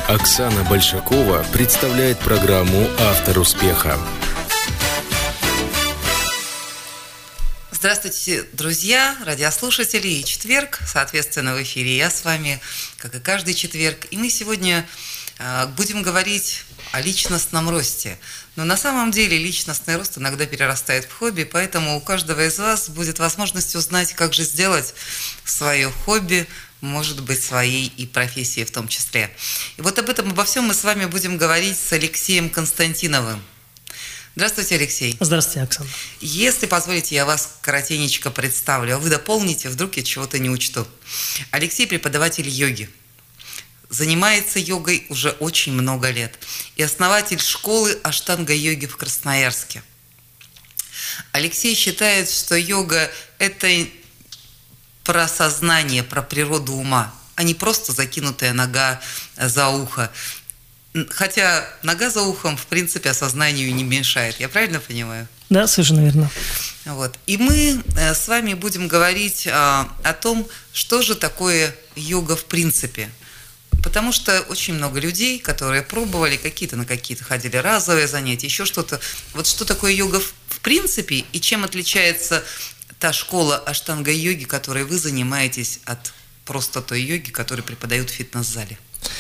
Оксана Большакова представляет программу «Автор успеха». Здравствуйте, друзья, радиослушатели. И четверг, соответственно, в эфире я с вами, как и каждый четверг. И мы сегодня будем говорить о личностном росте. Но на самом деле личностный рост иногда перерастает в хобби, поэтому у каждого из вас будет возможность узнать, как же сделать свое хобби, может быть, своей и профессией в том числе. И вот об этом, обо всем мы с вами будем говорить с Алексеем Константиновым. Здравствуйте, Алексей. Здравствуйте, Оксана. Если позволите, я вас коротенечко представлю, а вы дополните, вдруг я чего-то не учту. Алексей – преподаватель йоги. Занимается йогой уже очень много лет. И основатель школы Аштанга-йоги в Красноярске. Алексей считает, что йога – это про сознание, про природу ума, а не просто закинутая нога за ухо. Хотя нога за ухом, в принципе, осознанию не мешает. Я правильно понимаю? Да, совершенно верно. Вот. И мы с вами будем говорить о том, что же такое йога в принципе. Потому что очень много людей, которые пробовали, на какие-то ходили разовые занятия, еще что-то. Вот что такое йога в принципе и чем отличается та школа аштанга-йоги, которой вы занимаетесь, от просто той йоги, которую преподают в фитнес-зале?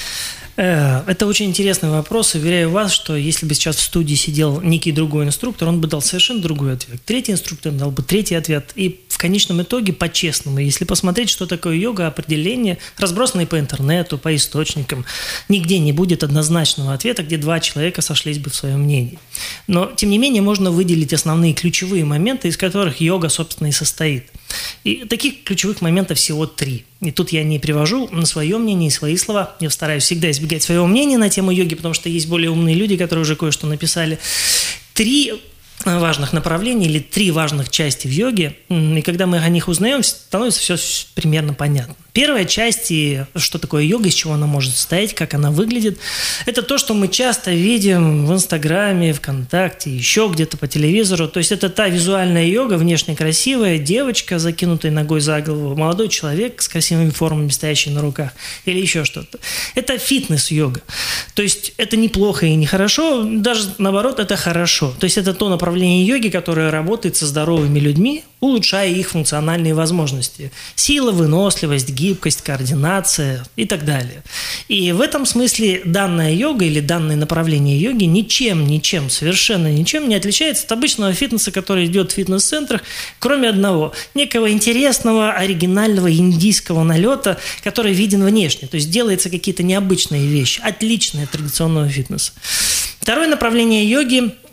Это очень интересный вопрос. Уверяю вас, что если бы сейчас в студии сидел некий другой инструктор, он бы дал совершенно другой ответ. Третий инструктор дал бы третий ответ. И в конечном итоге, по-честному, если посмотреть, что такое йога, определение, разбросанное по интернету, по источникам, нигде не будет однозначного ответа, где два человека сошлись бы в своем мнении. Но, тем не менее, можно выделить основные ключевые моменты, из которых йога, собственно, и состоит. И таких ключевых моментов всего 3. И тут я не привожу на свое мнение и свои слова. Я стараюсь всегда избегать своего мнения на тему йоги, потому что есть более умные люди, которые уже кое-что написали. 3 важных направлений или 3 важных части в йоге. И когда мы о них узнаем, становится все примерно понятно. Первая часть, и что такое йога, из чего она может состоять, как она выглядит, это то, что мы часто видим в Инстаграме, ВКонтакте, еще где-то по телевизору. То есть это та визуальная йога, внешне красивая, девочка, закинутая ногой за голову, молодой человек с красивыми формами, стоящий на руках, или еще что-то. Это фитнес-йога. То есть это неплохо и нехорошо, даже наоборот, это хорошо. То есть это то направление йоги, которое работает со здоровыми людьми, улучшая их функциональные возможности. Сила, выносливость, гибкость, координация и так далее. И в этом смысле данная йога или данное направление йоги ничем, совершенно ничем не отличается от обычного фитнеса, который идет в фитнес-центрах, кроме одного, некого интересного, оригинального индийского налета, который виден внешне. То есть делаются какие-то необычные вещи, отличные от традиционного фитнеса. Второе направление йоги –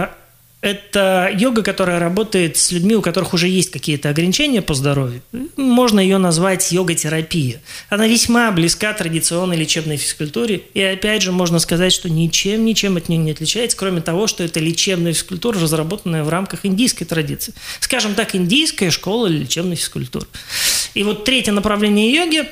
это йога, которая работает с людьми, у которых уже есть какие-то ограничения по здоровью. Можно ее назвать йога-терапия. Она весьма близка традиционной лечебной физкультуре. И опять же можно сказать, что ничем от нее не отличается, кроме того, что это лечебная физкультура, разработанная в рамках индийской традиции. Скажем так, индийская школа лечебной физкультуры. И вот третье направление йоги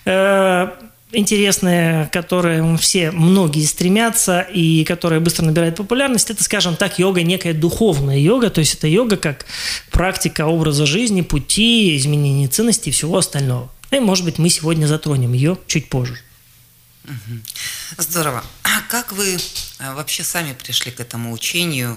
интересное, которое многие стремятся и которое быстро набирает популярность, это, скажем так, йога, некая духовная йога, то есть это йога как практика образа жизни, пути, изменения ценностей и всего остального. И, может быть, мы сегодня затронем ее чуть позже. Здорово. А как вы вообще сами пришли к этому учению?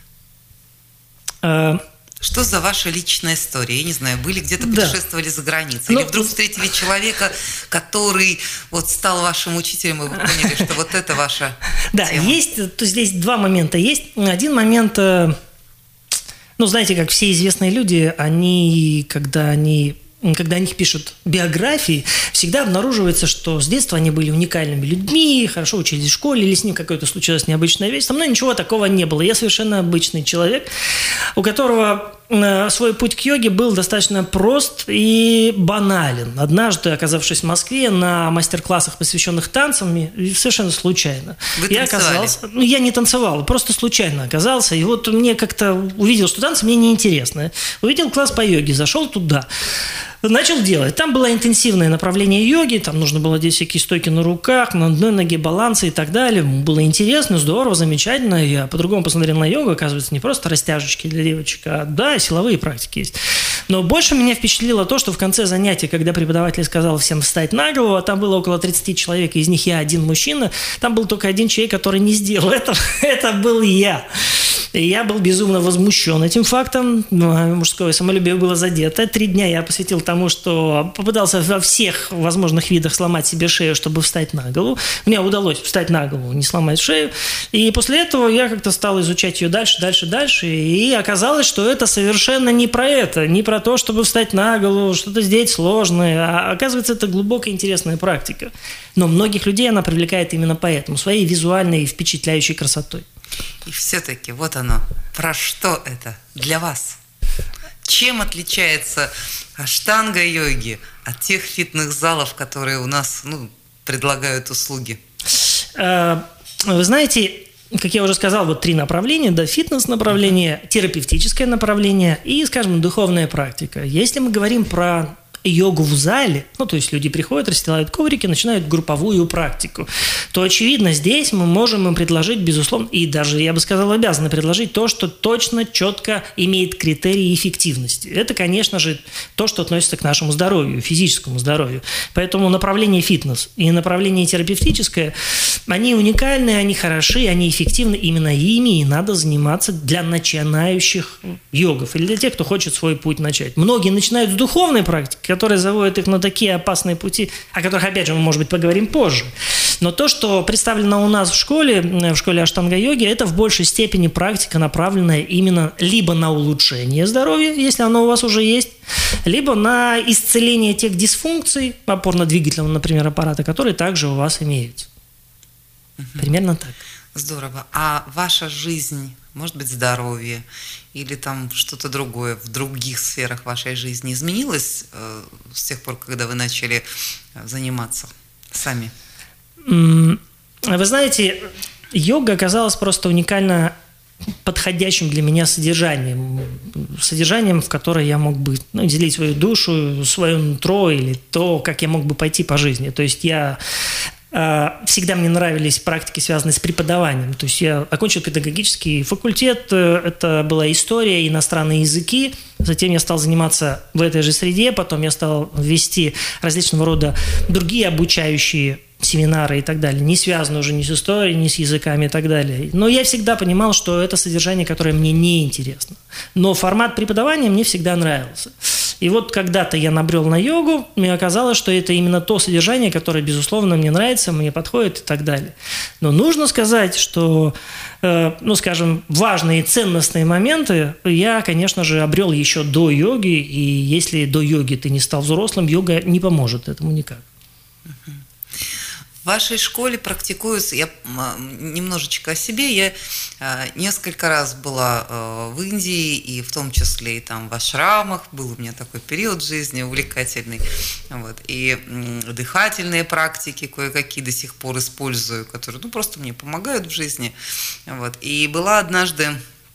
Что за ваша личная история? Я не знаю, были где-то путешествовали за границей? Или вдруг встретили человека, который вот стал вашим учителем, и вы поняли, что вот это ваша тема? Есть, то здесь 2 момента есть. Один момент, знаете, как все известные люди, когда о них пишут биографии, всегда обнаруживается, что с детства они были уникальными людьми, хорошо учились в школе, или с ним какая-то случилась необычная вещь. Со мной ничего такого не было. Я совершенно обычный человек, у которого свой путь к йоге был достаточно прост и банален. Однажды, оказавшись в Москве на мастер-классах, посвященных танцам, совершенно случайно. Вы танцевали? Я не танцевал, просто случайно оказался. И вот мне как-то увидел, что танцы мне неинтересны. Увидел класс по йоге, зашел туда. Начал делать. Там было интенсивное направление йоги, там нужно было делать всякие стойки на руках, на одной ноге балансы и так далее. Было интересно, здорово, замечательно. Я по-другому посмотрел на йогу, оказывается, не просто растяжечки для девочек, а силовые практики есть. Но больше меня впечатлило то, что в конце занятия, когда преподаватель сказал всем встать на голову, а там было около 30 человек, из них я один мужчина, там был только один человек, который не сделал этого. Это был я. И я был безумно возмущен этим фактом. Мужское самолюбие было задето. 3 дня я посвятил тому, что попытался во всех возможных видах сломать себе шею, чтобы встать на голову. Мне удалось встать на голову, не сломать шею. И после этого я как-то стал изучать ее дальше. И оказалось, что это совершенно не про это. Не про то, чтобы встать на голову, что-то сделать сложное. А оказывается, это глубокая интересная практика. Но многих людей она привлекает именно поэтому. Своей визуальной и впечатляющей красотой. И все-таки вот оно. Про что это для вас? Чем отличается аштанга-йоги от тех фитнес-залов, которые у нас предлагают услуги? Вы знаете, как я уже сказал, вот 3 направления, да, фитнес-направление, терапевтическое направление и, скажем, духовная практика. Если мы говорим про йогу в зале, то есть люди приходят, расстилают коврики, начинают групповую практику, то, очевидно, здесь мы можем им предложить, безусловно, и даже, я бы сказал, обязаны предложить то, что точно, четко имеет критерии эффективности. Это, конечно же, то, что относится к нашему здоровью, физическому здоровью. Поэтому направление фитнес и направление терапевтическое, они уникальны, они хороши, они эффективны. Именно ими и надо заниматься для начинающих йогов или для тех, кто хочет свой путь начать. Многие начинают с духовной практики, которые заводят их на такие опасные пути, о которых, опять же, мы, может быть, поговорим позже. Но то, что представлено у нас в школе аштанга-йоги, это в большей степени практика, направленная именно либо на улучшение здоровья, если оно у вас уже есть, либо на исцеление тех дисфункций опорно-двигательного, например, аппарата, которые также у вас имеются. Примерно так. Здорово. А ваша жизнь, может быть, здоровье или там что-то другое в других сферах вашей жизни изменилось с тех пор, когда вы начали заниматься сами? Вы знаете, йога оказалась просто уникально подходящим для меня содержанием, в которое я мог бы делить свою душу, свое нутро или то, как я мог бы пойти по жизни. То есть всегда мне нравились практики, связанные с преподаванием. То есть я окончил педагогический факультет, это была история, иностранные языки. Затем я стал заниматься в этой же среде, потом я стал вести различного рода другие обучающие семинары и так далее, не связаны уже ни с историей, ни с языками и так далее. Но я всегда понимал, что это содержание, которое мне не интересно. Но формат преподавания мне всегда нравился. И вот когда-то я набрел на йогу, мне оказалось, что это именно то содержание, которое, безусловно, мне нравится, мне подходит и так далее. Но нужно сказать, что, скажем, важные и ценностные моменты я, конечно же, обрел еще до йоги, и если до йоги ты не стал взрослым, йога не поможет этому никак. В вашей школе практикуются, я немножечко о себе, я несколько раз была в Индии, и в том числе и там в ашрамах, был у меня такой период жизни увлекательный, и дыхательные практики кое-какие до сих пор использую, которые просто мне помогают в жизни, и была однажды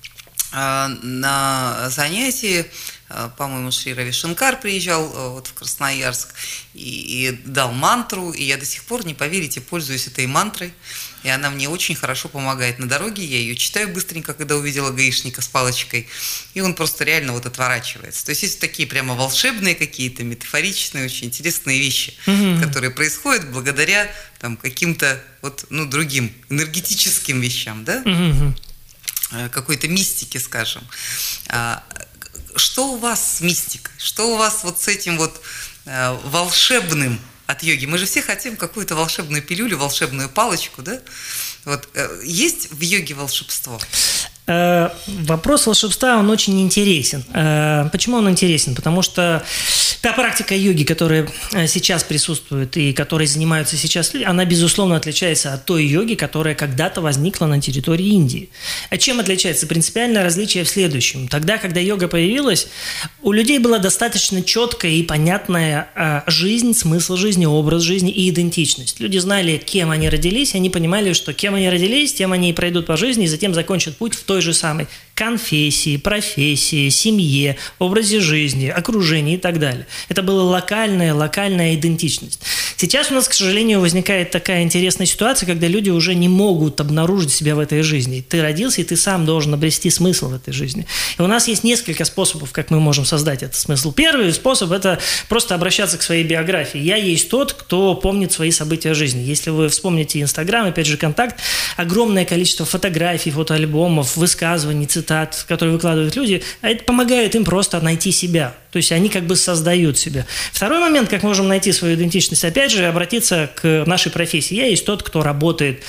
на занятии, по-моему, Шри Рави Шанкар приезжал в Красноярск и дал мантру, и я до сих пор, не поверите, пользуюсь этой мантрой, и она мне очень хорошо помогает на дороге, я ее читаю быстренько, когда увидела гаишника с палочкой, и он просто реально отворачивается. То есть такие прямо волшебные какие-то, метафоричные, очень интересные вещи, которые происходят благодаря каким-то другим энергетическим вещам, да? Какой-то мистики, скажем. Что у вас с мистикой? Что у вас с этим волшебным от йоги? Мы же все хотим какую-то волшебную пилюлю, волшебную палочку, да? Есть в йоге волшебство? Вопрос волшебства, он очень интересен. Почему он интересен? Потому что та практика йоги, которая сейчас присутствует и которой занимаются сейчас люди, она, безусловно, отличается от той йоги, которая когда-то возникла на территории Индии. А чем отличается? Принципиальное различие в следующем. Тогда, когда йога появилась, у людей была достаточно четкая и понятная жизнь, смысл жизни, образ жизни и идентичность. Люди знали, кем они родились, они понимали, что кем они родились, тем они и пройдут по жизни, и затем закончат путь в той же самой конфессии, профессии, семье, образе жизни, окружении и так далее. Это была локальная идентичность. Сейчас у нас, к сожалению, возникает такая интересная ситуация, когда люди уже не могут обнаружить себя в этой жизни. Ты родился, и ты сам должен обрести смысл в этой жизни. И у нас есть несколько способов, как мы можем создать этот смысл. Первый способ – это просто обращаться к своей биографии. Я есть тот, кто помнит свои события жизни. Если вы вспомните Инстаграм, опять же, Контакт, огромное количество фотографий, фотоальбомов, высказываний, цитат, которые выкладывают люди, а это помогает им просто найти себя. То есть они как бы создают себя. Второй момент, как можем найти свою идентичность, опять же, обратиться к нашей профессии. Я есть тот, кто работает,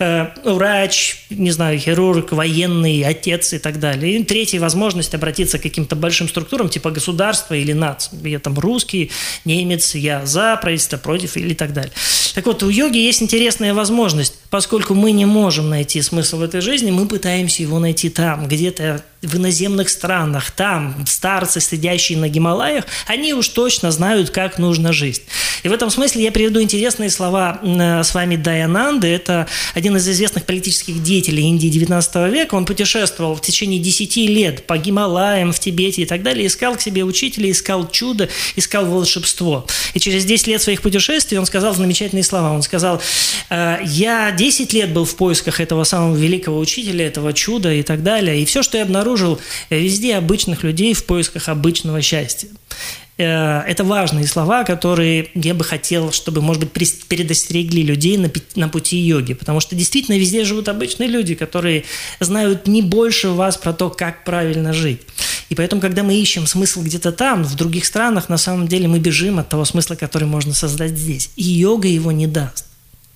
врач, не знаю, хирург, военный, отец и так далее. И третья возможность обратиться к каким-то большим структурам, типа государства или нации. Я там русский, немец, я за, правительство против или так далее. Так вот, у йоги есть интересная возможность. Поскольку мы не можем найти смысл в этой жизни, мы пытаемся его найти там, где-то в иноземных странах, там старцы, сидящие на Гималаях, они уж точно знают, как нужно жить. И в этом смысле я приведу интересные слова с вами Дайананды. Это один из известных политических деятелей Индии XIX века. Он путешествовал в течение 10 лет по Гималаям, в Тибете и так далее, искал к себе учителя, искал чудо, искал волшебство. И через 10 лет своих путешествий он сказал замечательные слова. Он сказал: «Я 10 лет был в поисках этого самого великого учителя, этого чуда и так далее. И все, что я обнаружил, везде обычных людей в поисках обычного счастья». Это важные слова, которые я бы хотел, чтобы, может быть, предостерегли людей на пути йоги, потому что действительно везде живут обычные люди, которые знают не больше вас про то, как правильно жить. И поэтому, когда мы ищем смысл где-то там, в других странах, на самом деле мы бежим от того смысла, который можно создать здесь. И йога его не даст.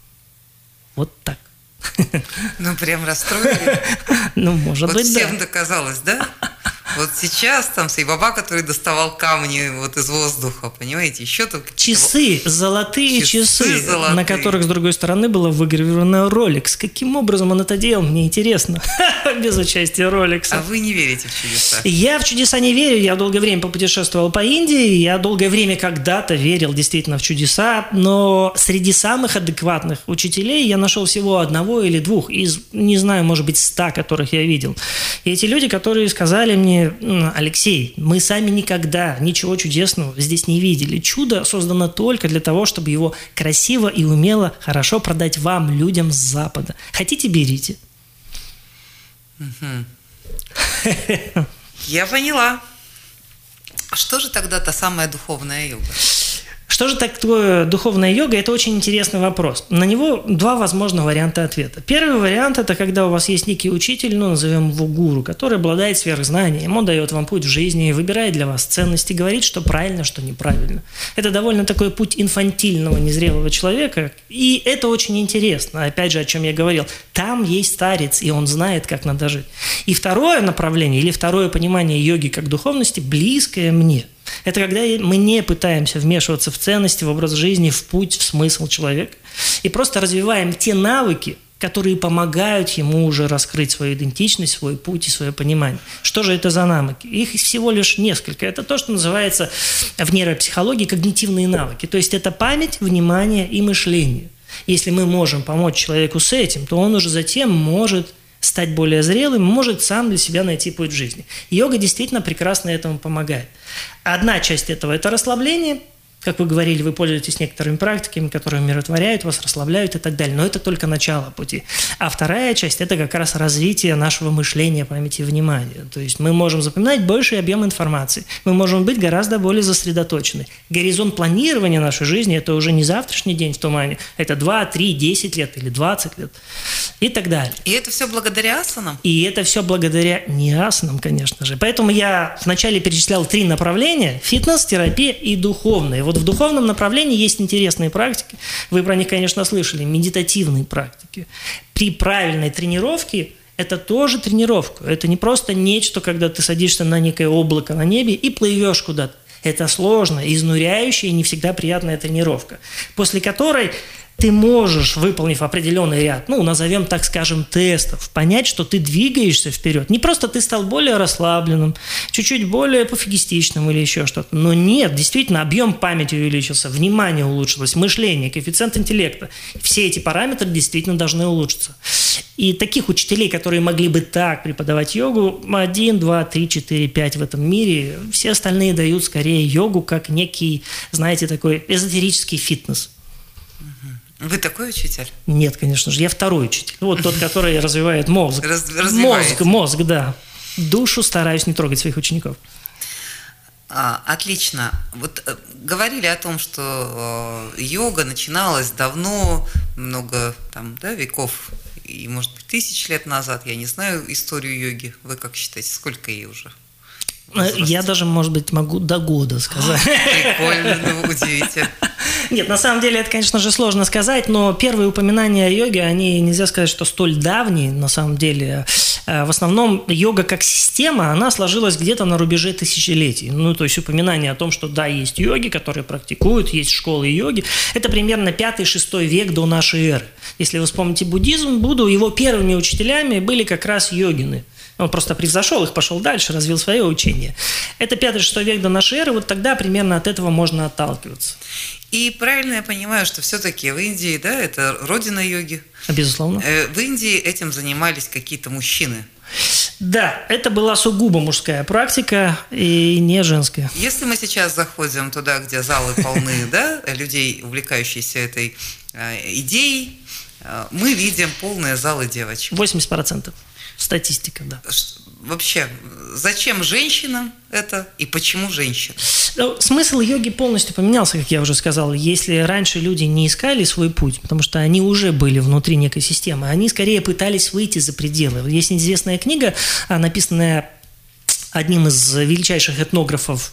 Вот так. Ну, прям расстроили. Ну, может быть, да. Вот всем доказалось, да? Вот сейчас там Сайбаба, который доставал камни вот из воздуха, понимаете, еще только... Часы, золотые часы, золотые, на которых, с другой стороны, было выгравировано Rolex. Каким образом он это делал, мне интересно. Без участия Rolex. А вы не верите в чудеса? Я в чудеса не верю. Я долгое время попутешествовал по Индии. Я долгое время когда-то верил действительно в чудеса. Но среди самых адекватных учителей я нашел всего одного или двух из, не знаю, может быть, 100, которых я видел. И эти люди, которые сказали мне: Алексей, мы сами никогда ничего чудесного здесь не видели. Чудо создано только для того, чтобы его красиво и умело, хорошо продать вам, людям с Запада. Хотите – берите. Я поняла. Что же тогда та самая духовная йога? Что же такое духовная йога? Это очень интересный вопрос. На него два возможных варианта ответа. Первый вариант – это когда у вас есть некий учитель, ну, назовем его гуру, который обладает сверхзнанием, он дает вам путь в жизни, выбирает для вас ценности, говорит, что правильно, что неправильно. Это довольно такой путь инфантильного, незрелого человека, и это очень интересно. Опять же, о чем я говорил, там есть старец, и он знает, как надо жить. И второе направление, или второе понимание йоги как духовности, близкое мне – это когда мы не пытаемся вмешиваться в ценности, в образ жизни, в путь, в смысл человека. И просто развиваем те навыки, которые помогают ему уже раскрыть свою идентичность, свой путь и свое понимание. Что же это за навыки? Их всего лишь несколько. Это то, что называется в нейропсихологии когнитивные навыки. То есть это память, внимание и мышление. Если мы можем помочь человеку с этим, то он уже затем может стать более зрелым, может сам для себя найти путь в жизни. Йога действительно прекрасно этому помогает. Одна часть этого – это расслабление. Как вы говорили, вы пользуетесь некоторыми практиками, которые умиротворяют вас, расслабляют и так далее. Но это только начало пути. А вторая часть – это как раз развитие нашего мышления, памяти и внимания. То есть мы можем запоминать больший объем информации. Мы можем быть гораздо более сосредоточены. Горизонт планирования нашей жизни – это уже не завтрашний день в тумане. Это 2, 3, 10 лет или 20 лет и так далее. И это все благодаря асанам? И это все благодаря не асанам, конечно же. Поэтому я вначале перечислял 3 направления – фитнес, терапия и духовная. Вот в духовном направлении есть интересные практики. Вы про них, конечно, слышали. Медитативные практики. При правильной тренировке это тоже тренировка. Это не просто нечто, когда ты садишься на некое облако на небе и плывешь куда-то. Это сложная, изнуряющая и не всегда приятная тренировка, после которой ты можешь, выполнив определенный ряд, назовем, так скажем, тестов, понять, что ты двигаешься вперед. Не просто ты стал более расслабленным, чуть-чуть более пофигистичным или еще что-то. Но нет, действительно, объем памяти увеличился, внимание улучшилось, мышление, коэффициент интеллекта. Все эти параметры действительно должны улучшиться. И таких учителей, которые могли бы так преподавать йогу, 1, 2, 3, 4, 5 в этом мире, все остальные дают скорее йогу как некий, знаете, такой эзотерический фитнес. Вы такой учитель? Нет, конечно же, я второй учитель. Вот тот, который развивает мозг. Мозг, да. Душу стараюсь не трогать своих учеников. Отлично. Вот говорили о том, что йога начиналась давно, много веков и, может быть, 1000 лет назад. Я не знаю историю йоги. Вы как считаете, сколько ей уже? Я даже, может быть, могу до года сказать. Прикольно, удивительно. Нет, на самом деле это, конечно же, сложно сказать, но первые упоминания о йоге, они нельзя сказать, что столь давние, на самом деле. В основном йога как система, она сложилась где-то на рубеже тысячелетий. Ну, то есть упоминание о том, что да, есть йоги, которые практикуют, есть школы йоги. Это примерно 5-6 век до нашей эры. Если вы вспомните буддизм, Будду, его первыми учителями были как раз йогины. Он просто превзошел их, пошел дальше, развил свое учение. Это 5-6 век до нашей эры, вот тогда примерно от этого можно отталкиваться. И правильно я понимаю, что все-таки в Индии, да, это родина йоги? Безусловно. В Индии этим занимались какие-то мужчины? Да, это была сугубо мужская практика и не женская. Если мы сейчас заходим туда, где залы полны, да, людей, увлекающихся этой идеей, мы видим полные залы девочек. 80%. Статистика, да. Вообще, зачем женщинам это и почему женщины? Смысл йоги полностью поменялся, как я уже сказал. Если раньше люди не искали свой путь, потому что они уже были внутри некой системы, они скорее пытались выйти за пределы. Есть известная книга, написанная одним из величайших этнографов,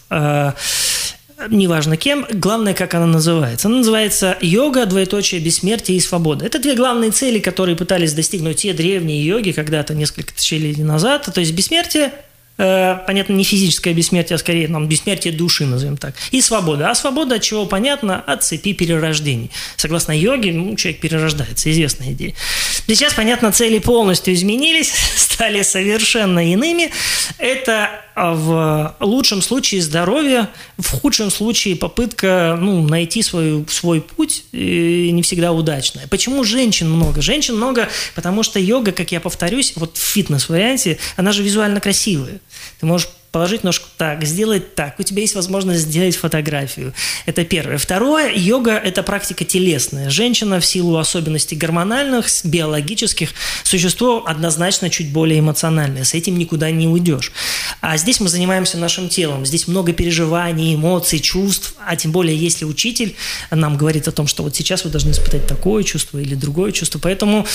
неважно кем, главное, как она называется. Она называется «Йога, бессмертие и свобода». Это две главные цели, которые пытались достигнуть те древние йоги когда-то, несколько тысячелетий назад. То есть бессмертие, понятно, не физическое бессмертие, а скорее бессмертие души, назовем так. И свобода. А свобода от чего понятно? От цепи перерождений. Согласно йоге, человек перерождается. Известная идея. Сейчас, понятно, цели полностью изменились, стали совершенно иными. Это в лучшем случае здоровье, в худшем случае попытка найти свой путь, не всегда удачная. Почему женщин много? Женщин много, потому что йога, как я повторюсь, вот в фитнес-варианте, она же визуально красивая. Ты можешь положить ножку так, сделать так. У тебя есть возможность сделать фотографию. Это первое. Второе, йога – это практика телесная. Женщина в силу особенностей гормональных, биологических, существо однозначно чуть более эмоциональное. С этим никуда не уйдешь. А здесь мы занимаемся нашим телом. Здесь много переживаний, эмоций, чувств. А тем более, если учитель нам говорит о том, что вот сейчас вы должны испытать такое чувство или другое чувство. Поэтому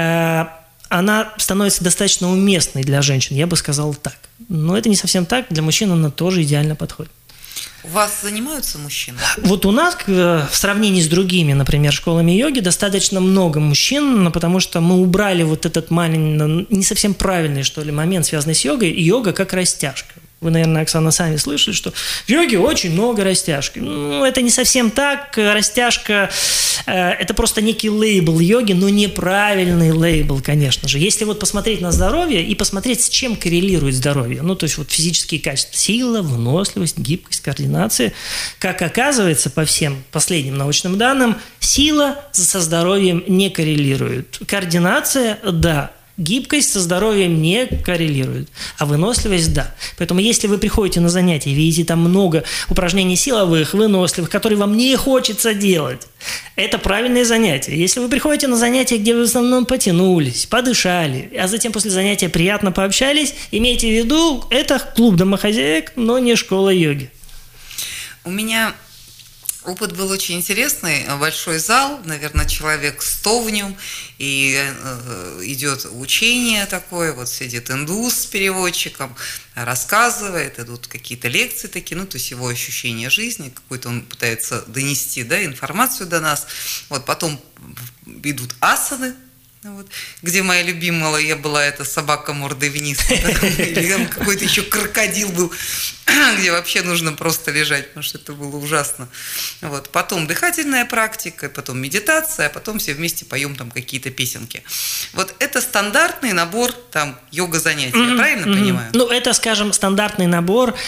она становится достаточно уместной для женщин, я бы сказал так. Но это не совсем так, для мужчин она тоже идеально подходит. У вас занимаются мужчины? Вот у нас, в сравнении с другими, например, школами йоги, достаточно много мужчин, потому что мы убрали вот этот маленький, не совсем правильный, что ли, момент, связанный с йогой, йога как растяжка. Вы, наверное, Оксана, сами слышали, что в йоге очень много растяжки. Это не совсем так. Растяжка – это просто некий лейбл йоги, но неправильный лейбл, конечно же. Если вот посмотреть на здоровье и посмотреть, с чем коррелирует здоровье, то есть вот физические качества – сила, выносливость, гибкость, координация. Как оказывается, по всем последним научным данным, сила со здоровьем не коррелирует. Координация – да. Гибкость со здоровьем не коррелирует, а выносливость – да. Поэтому если вы приходите на занятия и видите там много упражнений силовых, выносливых, которые вам не хочется делать, это правильное занятие. Если вы приходите на занятия, где вы в основном потянулись, подышали, а затем после занятия приятно пообщались, имейте в виду, это клуб домохозяек, но не школа йоги. У меня опыт был очень интересный. Большой зал, наверное, человек 100 в нем, и идет учение такое, вот сидит индус с переводчиком, рассказывает, идут какие-то лекции такие, то есть его ощущение жизни, какой-то он пытается донести, информацию до нас. Вот потом идут асаны, где моя любимая была эта собака мордой вниз, или там какой-то еще крокодил был, где вообще нужно просто лежать, потому что это было ужасно. Потом дыхательная практика, потом медитация, а потом все вместе поем там какие-то песенки. Вот это стандартный набор там йога-занятий, я правильно понимаю? Это, скажем, стандартный набор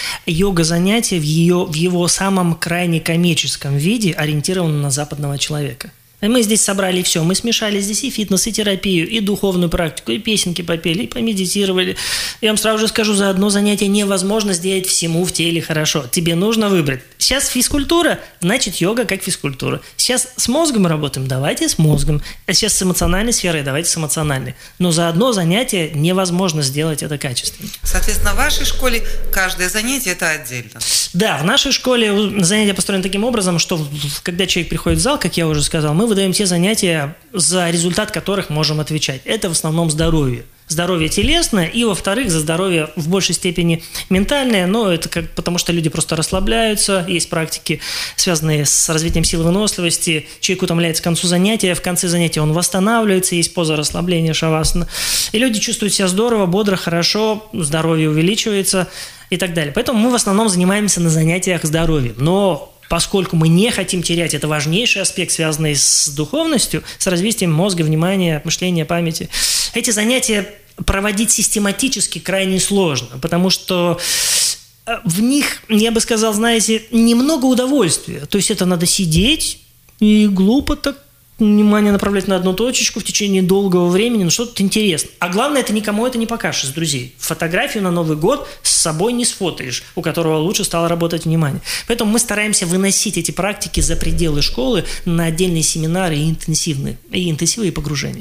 йога-занятий в его самом крайне коммерческом виде, ориентирован на западного человека. Мы здесь собрали все. Мы смешали здесь и фитнес, и терапию, и духовную практику, и песенки попели, и помедитировали. Я вам сразу же скажу, за одно занятие невозможно сделать всему в теле хорошо. Тебе нужно выбрать. Сейчас физкультура, значит йога как физкультура. Сейчас с мозгом работаем, давайте с мозгом. А сейчас с эмоциональной сферой, давайте с эмоциональной. Но за одно занятие невозможно сделать это качественно. Соответственно, в вашей школе каждое занятие – это отдельно. Да, в нашей школе занятия построены таким образом, что когда человек приходит в зал, как я уже сказал, мы выдаем те занятия, за результат которых можем отвечать. Это в основном здоровье. Здоровье телесное и, во-вторых, за здоровье в большей степени ментальное, но это потому что люди просто расслабляются, есть практики, связанные с развитием силы выносливости, человек утомляется к концу занятия, в конце занятия он восстанавливается, есть поза расслабления шавасана, и люди чувствуют себя здорово, бодро, хорошо, здоровье увеличивается и так далее. Поэтому мы в основном занимаемся на занятиях здоровьем, но поскольку мы не хотим терять, это важнейший аспект, связанный с духовностью, с развитием мозга, внимания, мышления, памяти. Эти занятия проводить систематически крайне сложно, потому что в них, я бы сказал, знаете, немного удовольствия. То есть это надо сидеть и глупо так внимание направлять на одну точечку в течение долгого времени, но что-то интересно. А главное, это никому это не покажешь из друзей. Фотографию на Новый год с собой не сфотаешь, у которого лучше стало работать внимание. Поэтому мы стараемся выносить эти практики за пределы школы на отдельные семинары и интенсивы и погружения.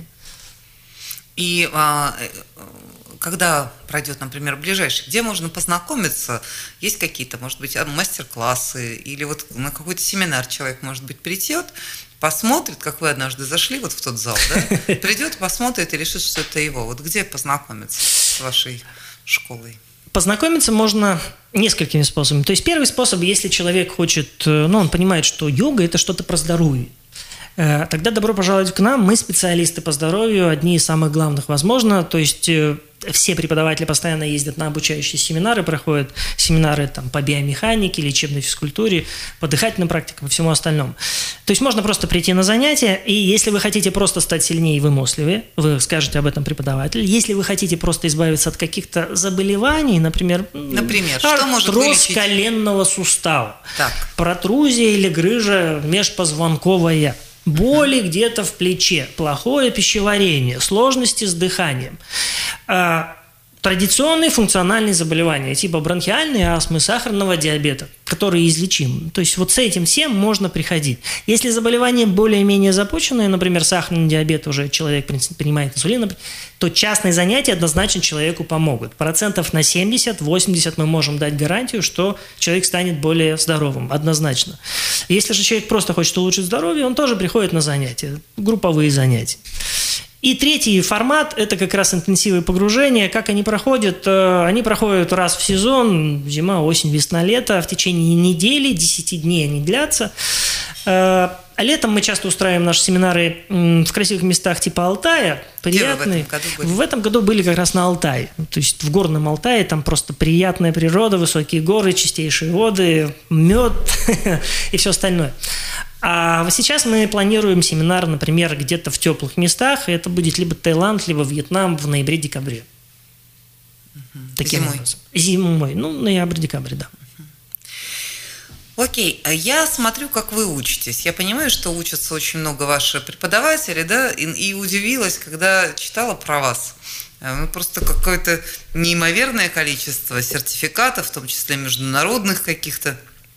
И когда пройдет, например, ближайший, где можно познакомиться, есть какие-то, может быть, мастер-классы или вот на какой-то семинар человек, может быть, придет, посмотрит, как вы однажды зашли вот в тот зал, да, придет, посмотрит и решит, что это его. Вот где познакомиться с вашей школой? Познакомиться можно несколькими способами. То есть первый способ, если человек хочет, он понимает, что йога – это что-то про здоровье. Тогда добро пожаловать к нам. Мы специалисты по здоровью, одни из самых главных, возможно. То есть все преподаватели постоянно ездят на обучающие семинары, проходят семинары там, по биомеханике, лечебной физкультуре, по дыхательным практикам и всему остальному. То есть можно просто прийти на занятия, и если вы хотите просто стать сильнее и выносливее, вы скажете об этом преподавателю. Если вы хотите просто избавиться от каких-то заболеваний, например, что может вылечить? Артроз коленного сустава, так. протрузия или грыжа межпозвонковая, боли где-то в плече, плохое пищеварение, сложности с дыханием, традиционные функциональные заболевания, типа бронхиальной астмы, сахарного диабета, которые излечимы. То есть вот с этим всем можно приходить. Если заболевание более-менее запущенное, например, сахарный диабет, уже человек принимает инсулин, то частные занятия однозначно человеку помогут. 70-80% мы можем дать гарантию, что человек станет более здоровым, однозначно. Если же человек просто хочет улучшить здоровье, он тоже приходит на занятия, групповые занятия. И третий формат – это как раз интенсивы погружения. Как они проходят? Они проходят раз в сезон, зима, осень, весна, лето. В течение недели, 10 дней они длятся. А летом мы часто устраиваем наши семинары в красивых местах типа Алтая. Приятные. В этом году были как раз на Алтае. То есть в горном Алтае там просто приятная природа, высокие горы, чистейшие воды, мед и все остальное. А сейчас мы планируем семинар, например, где-то в теплых местах. И это будет либо Таиланд, либо Вьетнам в ноябре-декабре. Таким Зимой? Образом. Зимой. Ноябрь-декабрь, да. Окей, я смотрю, как вы учитесь. Я понимаю, что учатся очень много ваших преподавателей, да, и удивилась, когда читала про вас. Просто какое-то неимоверное количество сертификатов, в том числе международных каких-то.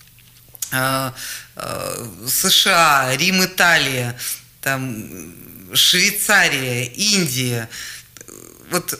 США, Рим, Италия, там, Швейцария, Индия. Вот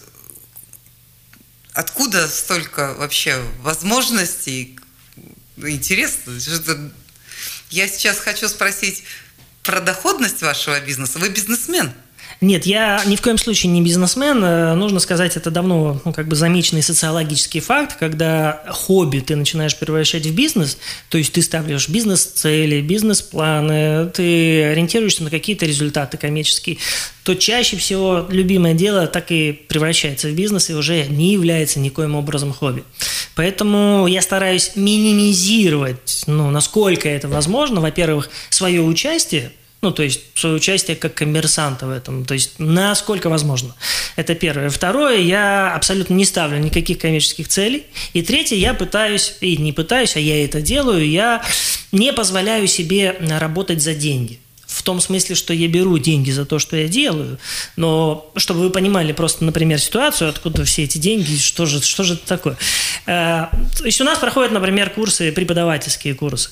откуда столько вообще возможностей? Интересно. Я сейчас хочу спросить про доходность вашего бизнеса. Вы бизнесмен? Нет, я ни в коем случае не бизнесмен. Нужно сказать, это давно замеченный социологический факт, когда хобби ты начинаешь превращать в бизнес, то есть ты ставишь бизнес-цели, бизнес-планы, ты ориентируешься на какие-то результаты коммерческие, то чаще всего любимое дело так и превращается в бизнес и уже не является никоим образом хобби. Поэтому я стараюсь минимизировать, насколько это возможно, во-первых, свое участие, то есть свое участие как коммерсанта в этом, то есть насколько возможно. Это первое. Второе, я абсолютно не ставлю никаких коммерческих целей. И третье, я пытаюсь, и не пытаюсь, а я это делаю, я не позволяю себе работать за деньги. в том смысле, что я беру деньги за то, что я делаю, но чтобы вы понимали просто, например, ситуацию, откуда все эти деньги, что же это такое. То есть у нас проходят, например, курсы, преподавательские курсы.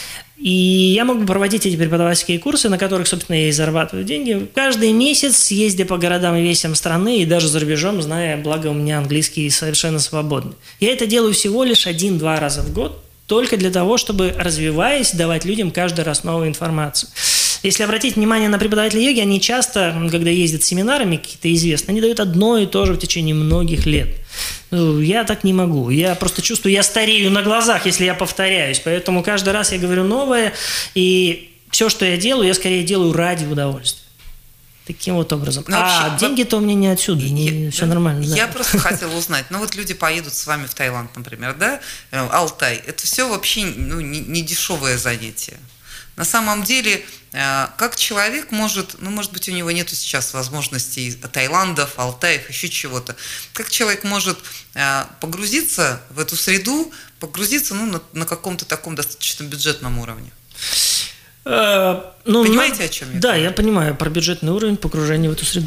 И я могу проводить эти преподавательские курсы, на которых, собственно, я и зарабатываю деньги. Каждый месяц, ездя по городам и весям страны, и даже за рубежом, зная, благо у меня английский совершенно свободный. Я это делаю всего лишь 1-2 раза в год, только для того, чтобы, развиваясь, давать людям каждый раз новую информацию. Если обратить внимание на преподавателей йоги, они часто, когда ездят с семинарами какие-то известные, они дают одно и то же в течение многих лет. Я так не могу. Я просто чувствую, я старею на глазах, если я повторяюсь. Поэтому каждый раз я говорю новое, и все, что я делаю, я скорее делаю ради удовольствия. Таким вот образом. Деньги-то у меня не отсюда, все нормально. Да. Я просто хотела узнать, вот люди поедут с вами в Таиланд, например, да, Алтай, это все вообще не дешевое занятие. На самом деле, как человек может, может быть, у него нету сейчас возможностей Таиландов, Алтаев, еще чего-то, как человек может погрузиться в эту среду, погрузиться на каком-то таком достаточно бюджетном уровне? Понимаете, о чем я говорю? Да, я понимаю про бюджетный уровень погружения в эту среду.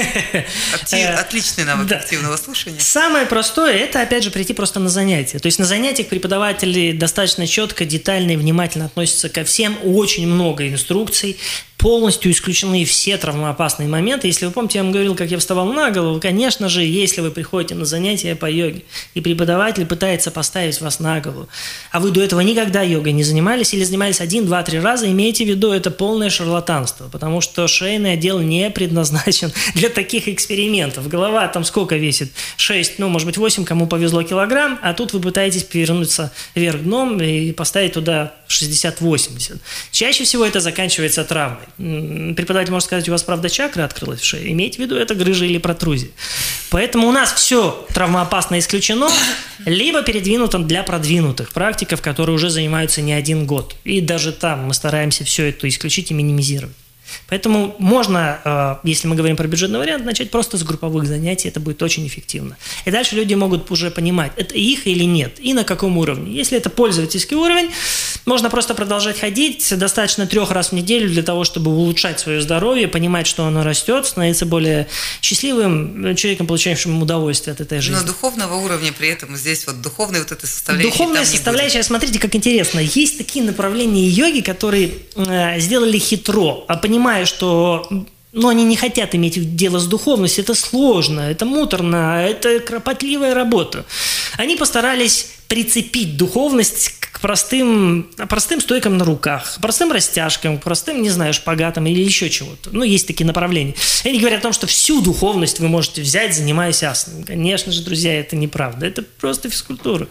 Отличный навык активного слушания. Самое простое – это, опять же, прийти просто на занятия. То есть на занятиях преподаватели достаточно четко, детально и внимательно относятся ко всем. Очень много инструкций. Полностью исключены все травмоопасные моменты. Если вы помните, я вам говорил, как я вставал на голову. Конечно же, если вы приходите на занятия по йоге, и преподаватель пытается поставить вас на голову, а вы до этого никогда йогой не занимались или занимались 1, 2, 3 раза, имейте в виду, это полное шарлатанство, потому что шейный отдел не предназначен для таких экспериментов. Голова там сколько весит? 6, может быть 8, кому повезло, килограмм, а тут вы пытаетесь перевернуться вверх дном и поставить туда 60-80. Чаще всего это заканчивается травмой. Преподаватель может сказать, у вас, правда, чакра открылась в шее. Имейте в виду, это грыжа или протрузия. Поэтому у нас все травмоопасно исключено, либо передвинуто для продвинутых практиков, которые уже занимаются не 1 год. И даже там мы стараемся все это исключить и минимизировать. Поэтому можно, если мы говорим про бюджетный вариант, начать просто с групповых занятий, это будет очень эффективно. И дальше люди могут уже понимать, это их или нет, и на каком уровне. Если это пользовательский уровень, можно просто продолжать ходить, достаточно 3 раз в неделю для того, чтобы улучшать свое здоровье, понимать, что оно растет, становиться более счастливым человеком, получающим удовольствие от этой жизни. Но духовного уровня при этом здесь духовной этой составляющей. Духовная составляющая, смотрите, как интересно. Есть такие направления йоги, которые сделали хитро, понимая, что они не хотят иметь дело с духовностью, это сложно, это муторно, это кропотливая работа. Они постарались прицепить духовность к простым стойкам на руках, простым растяжкам, простым, шпагатам или еще чего-то. Есть такие направления. И они говорят о том, что всю духовность вы можете взять, занимаясь асаной. Конечно же, друзья, это неправда, это просто физкультура.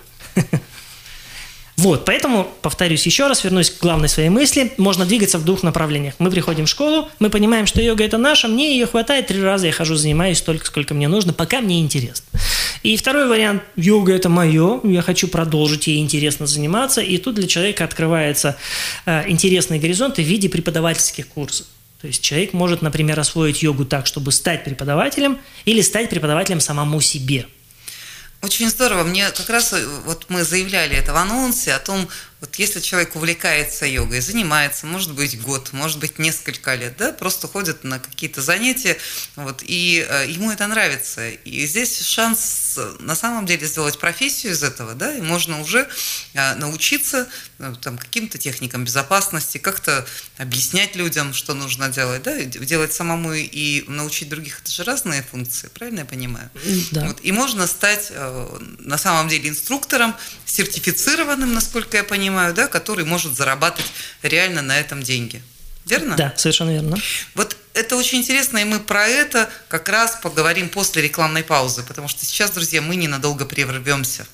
Поэтому, повторюсь еще раз, вернусь к главной своей мысли, можно двигаться в 2 направлениях. Мы приходим в школу, мы понимаем, что йога – это наша, мне ее хватает, 3 раза я хожу, занимаюсь столько, сколько мне нужно, пока мне интересно. И второй вариант – йога – это мое, я хочу продолжить ей интересно заниматься, и тут для человека открывается интересные горизонты в виде преподавательских курсов. То есть человек может, например, освоить йогу так, чтобы стать преподавателем, или стать преподавателем самому себе. Очень здорово. Мне как раз мы заявляли это в анонсе о том, если человек увлекается йогой, занимается, может быть, год, может быть, несколько лет, да, просто ходит на какие-то занятия, и ему это нравится. И здесь шанс на самом деле сделать профессию из этого, да, и можно уже научиться каким-то техникам безопасности, как-то объяснять людям, что нужно делать, да, делать самому и научить других, это же разные функции, правильно я понимаю? Да. И можно стать на самом деле инструктором, сертифицированным, насколько я понимаю, да, который может зарабатывать реально на этом деньги. Верно? Да, совершенно верно. Это очень интересно, и мы про это как раз поговорим после рекламной паузы, потому что сейчас, друзья, мы ненадолго прервемся.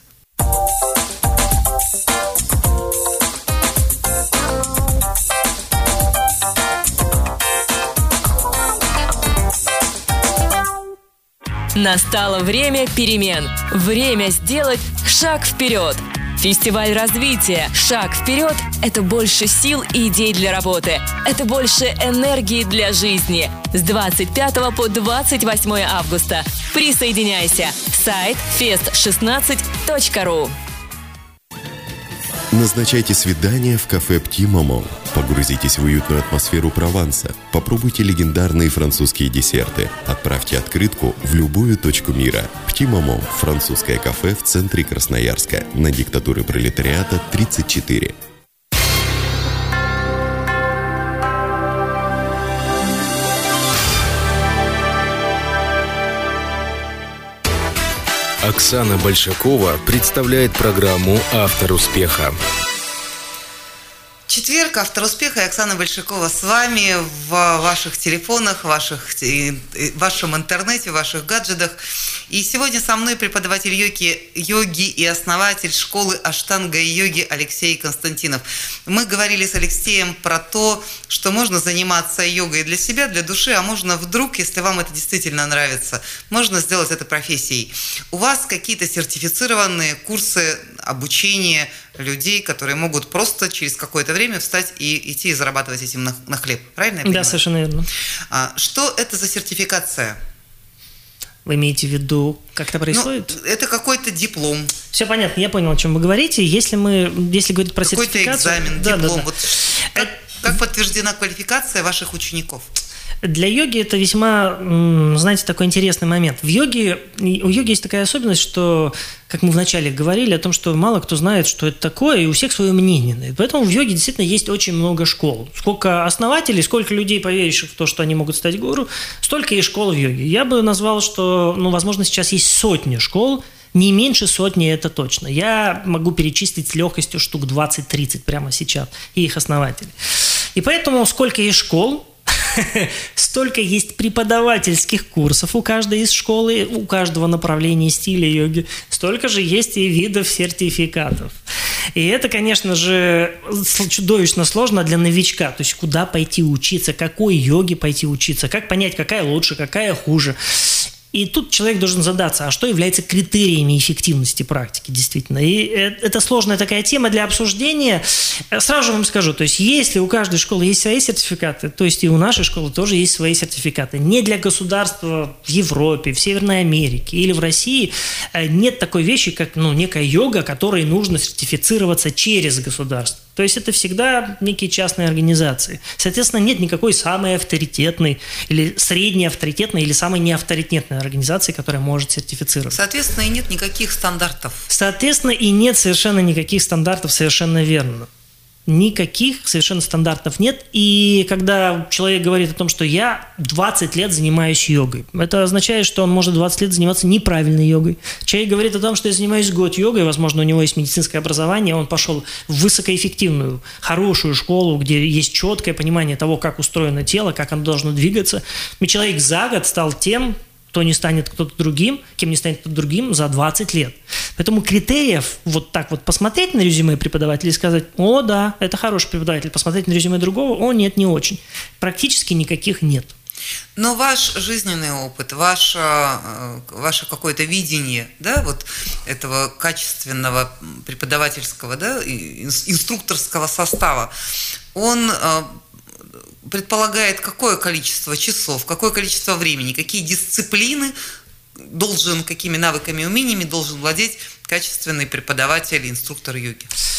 Настало время перемен. Время сделать шаг вперед. Фестиваль развития «Шаг вперед» – это больше сил и идей для работы. Это больше энергии для жизни. С 25 по 28 августа. Присоединяйся. Сайт fest16.ru. Назначайте свидание в кафе «Пти Момон». Погрузитесь в уютную атмосферу Прованса. Попробуйте легендарные французские десерты. Отправьте открытку в любую точку мира. «Пти Момон» – французское кафе в центре Красноярска. На Диктатуры пролетариата 34. Оксана Большакова представляет программу «Автор успеха». Четверг, «Автор успеха» и Оксана Большакова с вами в ваших телефонах, в вашем интернете, в ваших гаджетах. И сегодня со мной преподаватель йоги и основатель школы Аштанга и йоги Алексей Константинов. Мы говорили с Алексеем про то, что можно заниматься йогой для себя, для души, а можно вдруг, если вам это действительно нравится, можно сделать это профессией. У вас какие-то сертифицированные курсы обучения людей, которые могут просто через какое-то время встать и идти и зарабатывать этим на хлеб. Правильно я понимаю? Да, совершенно верно. Что это за сертификация? Вы имеете в виду, как это происходит? Это какой-то диплом. Все понятно, я понял, о чем вы говорите. Если говорить про сертификацию... Какой-то экзамен, диплом. Да. Вот как подтверждена квалификация ваших учеников? Для йоги это весьма, знаете, такой интересный момент. У йоги есть такая особенность, что, как мы вначале говорили, о том, что мало кто знает, что это такое, и у всех свое мнение. И поэтому в йоге действительно есть очень много школ. Сколько основателей, сколько людей, поверивших в то, что они могут стать гуру, столько и школ в йоге. Я бы назвал, что, возможно, сейчас есть сотни школ, не меньше сотни, это точно. Я могу перечислить с легкостью штук 20-30 прямо сейчас, и их основателей. И поэтому сколько есть школ, столько есть преподавательских курсов у каждой из школы, у каждого направления стиля йоги, столько же есть и видов сертификатов. И это, конечно же, чудовищно сложно для новичка. То есть, куда пойти учиться, какой йоге пойти учиться, как понять, какая лучше, какая хуже. И тут человек должен задаться, а что является критериями эффективности практики, действительно. И это сложная такая тема для обсуждения. Сразу же вам скажу, то есть если у каждой школы есть свои сертификаты, то есть и у нашей школы тоже есть свои сертификаты. Не для государства в Европе, в Северной Америке или в России нет такой вещи, как некая йога, которой нужно сертифицироваться через государство. То есть это всегда некие частные организации. Соответственно, нет никакой самой авторитетной или средней авторитетной или самой неавторитетной организации, которая может сертифицировать. Соответственно, и нет никаких стандартов. Соответственно, и нет совершенно никаких стандартов, совершенно верно. Никаких совершенно стандартов нет. И когда человек говорит о том, что я 20 лет занимаюсь йогой, это означает, что он может 20 лет заниматься неправильной йогой. Человек говорит о том, что я занимаюсь год йогой, возможно, у него есть медицинское образование, он пошел в высокоэффективную, хорошую школу, где есть четкое понимание того, как устроено тело, как оно должно двигаться. И человек за год стал тем, кто не станет кто-то другим, кем не станет кто-то другим за 20 лет. Поэтому критериев вот так вот посмотреть на резюме преподавателя и сказать: о, да, это хороший преподаватель, посмотреть на резюме другого: о, нет, не очень. Практически никаких нет. Но ваш жизненный опыт, ваше какое-то видение, да, вот этого качественного преподавательского, да, инструкторского состава, он предполагает какое количество часов, какое количество времени, какие дисциплины какими навыками и умениями должен владеть качественный преподаватель, инструктор йоги?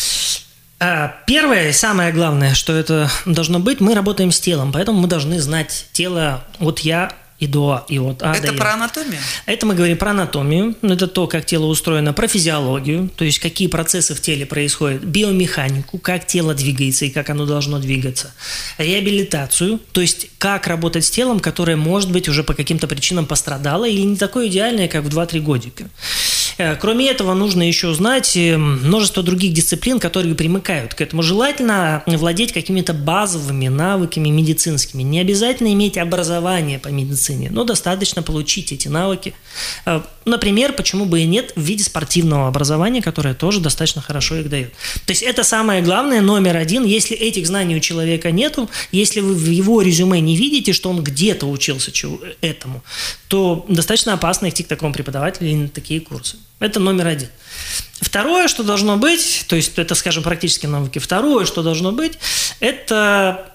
Первое, самое главное, что это должно быть, мы работаем с телом, поэтому мы должны знать тело от «я» и до, и от «а» до «я». Это про анатомию? Это мы говорим про анатомию, это то, как тело устроено, про физиологию, то есть какие процессы в теле происходят, биомеханику, как тело двигается и как оно должно двигаться, реабилитацию, то есть как работать с телом, которое, может быть, уже по каким-то причинам пострадало или не такое идеальное, как в 2-3 годика. Кроме этого, нужно еще знать множество других дисциплин, которые примыкают к этому. Желательно владеть какими-то базовыми навыками медицинскими. Не обязательно иметь образование по медицине, но достаточно получить эти навыки. Например, почему бы и нет, в виде спортивного образования, которое тоже достаточно хорошо их дает. То есть это самое главное, номер один. Если этих знаний у человека нету, если вы в его резюме не видите, что он где-то учился этому, то достаточно опасно идти к такому преподавателю или на такие курсы. Это номер один. Второе, что должно быть, то есть это, скажем, практические навыки. Второе, что должно быть, это,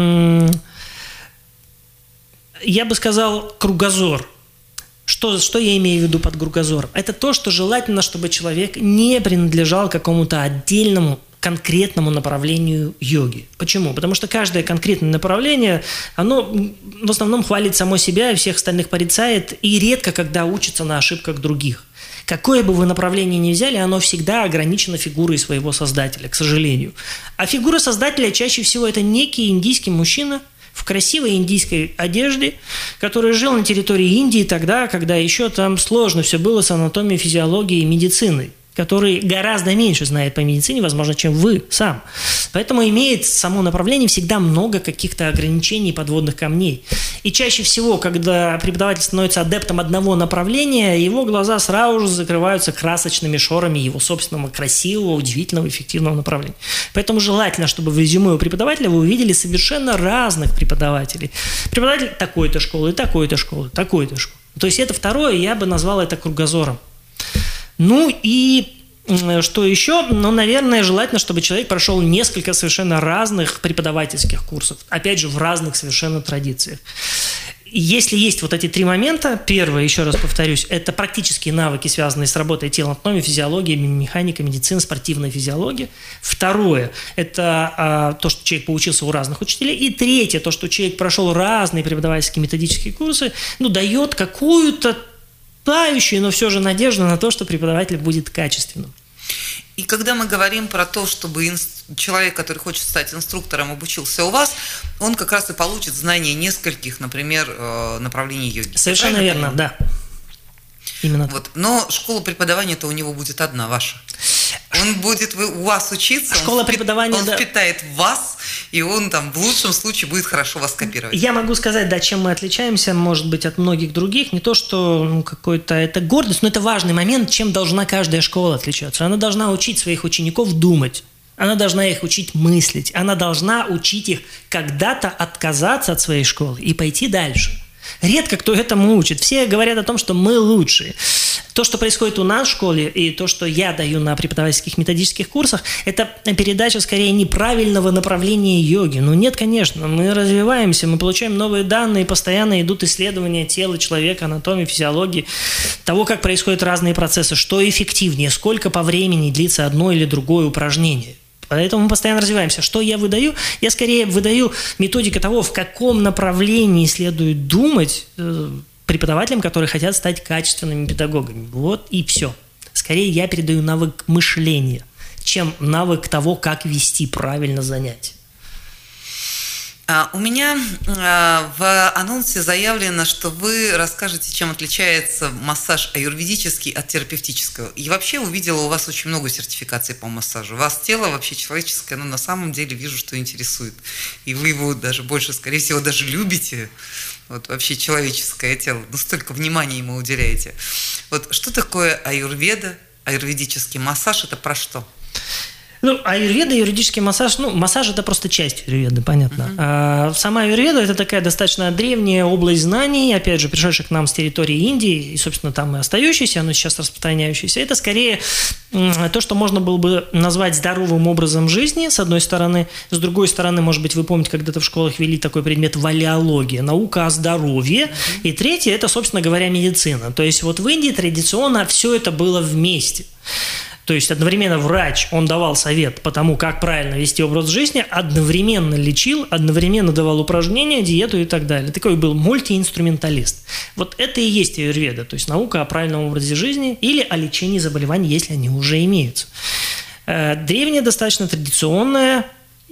я бы сказал, кругозор. Что я имею в виду под кругозором? Это то, что желательно, чтобы человек не принадлежал какому-то отдельному конкретному направлению йоги. Почему? Потому что каждое конкретное направление, оно в основном хвалит само себя и всех остальных порицает, и редко когда учится на ошибках других. Какое бы вы направление ни взяли, оно всегда ограничено фигурой своего создателя, к сожалению. А фигура создателя чаще всего это некий индийский мужчина в красивой индийской одежде, который жил на территории Индии тогда, когда еще там сложно все было с анатомией, физиологией и медициной, который гораздо меньше знает по медицине, возможно, чем вы сам. Поэтому имеет само направление всегда много каких-то ограничений, подводных камней. И чаще всего, когда преподаватель становится адептом одного направления, его глаза сразу же закрываются красочными шорами его собственного красивого, удивительного, эффективного направления. Поэтому желательно, чтобы в резюме у преподавателя вы увидели совершенно разных преподавателей. Преподаватель такой-то школы, такой-то школы, такой-то школы. То есть это второе, я бы назвал это кругозором. Ну и что еще? Ну, наверное, желательно, чтобы человек прошел несколько совершенно разных преподавательских курсов. Опять же, в разных совершенно традициях. Если есть вот эти три момента, первое, еще раз повторюсь, это практические навыки, связанные с работой тела, анатомией, физиологией, механикой, медициной, спортивной физиологией. Второе, это то, что человек поучился у разных учителей. И третье, то, что человек прошел разные преподавательские методические курсы, ну, дает какую-то тающую, но все же надежду на то, что преподаватель будет качественным. И когда мы говорим про то, чтобы человек, который хочет стать инструктором, обучился у вас, он как раз и получит знания нескольких, например, направлений йоги. Совершенно верно, да. Именно вот. Но школа преподавания-то у него будет одна, ваша. Он будет у вас учиться, школа преподавания, он впитает в вас, и он там в лучшем случае будет хорошо вас копировать. Я могу сказать, да, чем мы отличаемся, может быть, от многих других. Не то, что какой-то это гордость, но это важный момент, чем должна каждая школа отличаться. Она должна учить своих учеников думать. Она должна их учить мыслить. Она должна учить их когда-то отказаться от своей школы и пойти дальше. Редко кто этому учит. Все говорят о том, что мы лучшие. То, что происходит у нас в школе, и то, что я даю на преподавательских методических курсах, это передача скорее неправильного направления йоги. Ну нет, конечно, мы развиваемся, мы получаем новые данные, постоянно идут исследования тела человека, анатомии, физиологии, того, как происходят разные процессы, что эффективнее, сколько по времени длится одно или другое упражнение. Поэтому мы постоянно развиваемся. Что я выдаю? Я скорее выдаю методику того, в каком направлении следует думать преподавателям, которые хотят стать качественными педагогами. Вот и все. Скорее я передаю навык мышления, чем навык того, как вести правильно занятия. У меня в анонсе заявлено, что вы расскажете, чем отличается массаж аюрведический от терапевтического. И вообще увидела у вас очень много сертификаций по массажу. Вас тело вообще человеческое, но на самом деле вижу, что интересует. И вы его даже больше, скорее всего, даже любите. Вот вообще человеческое тело. Ну, столько внимания ему уделяете. Вот что такое аюрведа, аюрведический массаж? Это про что? Ну, аюрведа, юридический массаж, массаж – это просто часть аюрведы, понятно. А сама аюрведа – это такая достаточно древняя область знаний, опять же, пришедшая к нам с территории Индии, и, собственно, там и остающаяся, но сейчас распространяющаяся. Это скорее то, что можно было бы назвать здоровым образом жизни, с одной стороны. С другой стороны, может быть, вы помните, когда-то в школах вели такой предмет валеология, наука о здоровье. И третье – это, собственно говоря, медицина. То есть вот в Индии традиционно все это было вместе. То есть одновременно врач, он давал совет по тому, как правильно вести образ жизни, одновременно лечил, одновременно давал упражнения, диету и так далее. Такой был мультиинструменталист. Вот это и есть аюрведа, то есть наука о правильном образе жизни или о лечении заболеваний, если они уже имеются. Древняя, достаточно традиционная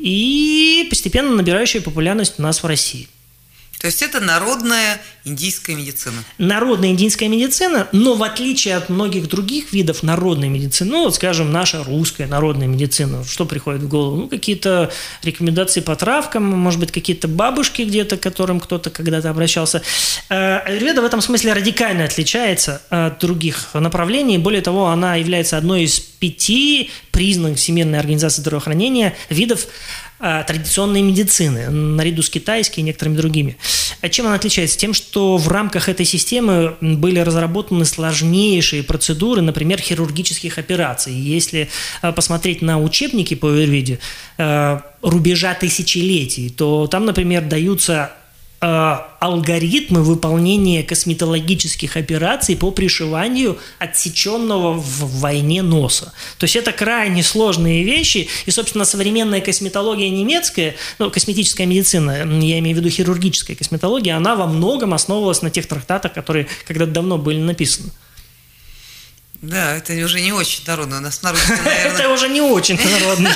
и постепенно набирающая популярность у нас в России. То есть это народная индийская медицина. Народная индийская медицина, но в отличие от многих других видов народной медицины, ну вот, скажем, наша русская народная медицина, что приходит в голову? Ну, какие-то рекомендации по травкам, может быть, какие-то бабушки где-то, к которым кто-то когда-то обращался. Аюрведа в этом смысле радикально отличается от других направлений. Более того, она является одной из 5 признанных Всемирной организации здравоохранения видов традиционной медицины, наряду с китайской и некоторыми другими. Чем она отличается? Тем, что в рамках этой системы были разработаны сложнейшие процедуры, например, хирургических операций. Если посмотреть на учебники по аюрведе рубежа тысячелетий, то там, например, даются алгоритмы выполнения косметологических операций по пришиванию отсеченного в войне носа. То есть это крайне сложные вещи, и, собственно, современная косметология немецкая, косметическая медицина, я имею в виду хирургическая косметология, она во многом основывалась на тех трактатах, которые когда-то давно были написаны. Да, это уже не очень народно. У нас в народе, наверное... Это уже не очень народно.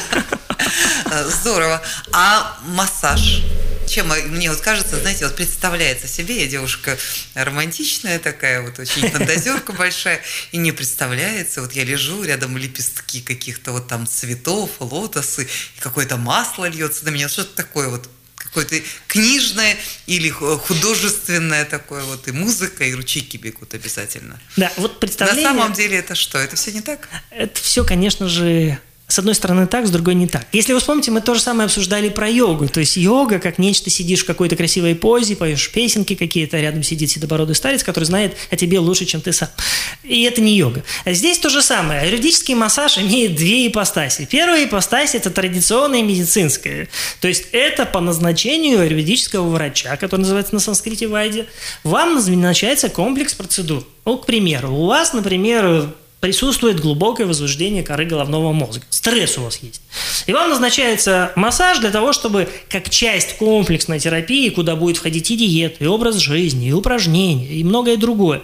Здорово. А массаж? Чем мне вот кажется, знаете, вот представляется себе, я девушка романтичная такая, вот очень фантазерка большая, и не представляется, вот я лежу, рядом лепестки каких-то вот там цветов, лотосы, и какое-то масло льется на меня, что-то такое вот, какое-то книжное или художественное такое вот, и музыка, и ручейки бегут обязательно. Да, вот представление... На самом деле это что? Это все не так? Это все, конечно же... С одной стороны так, с другой не так. Если вы вспомните, мы то же самое обсуждали про йогу. То есть йога, как нечто, сидишь в какой-то красивой позе, поешь песенки какие-то, рядом сидит седобородый старец, который знает о тебе лучше, чем ты сам. И это не йога. А здесь то же самое. Аюрведический массаж имеет две ипостаси. Первая ипостась – это традиционная медицинская. То есть это по назначению аюрведического врача, который называется на санскрите вайдья, вам назначается комплекс процедур. Ну, к примеру, у вас, например, присутствует глубокое возбуждение коры головного мозга. Стресс у вас есть. И вам назначается массаж для того, чтобы как часть комплексной терапии, куда будет входить и диета, и образ жизни, и упражнения, и многое другое,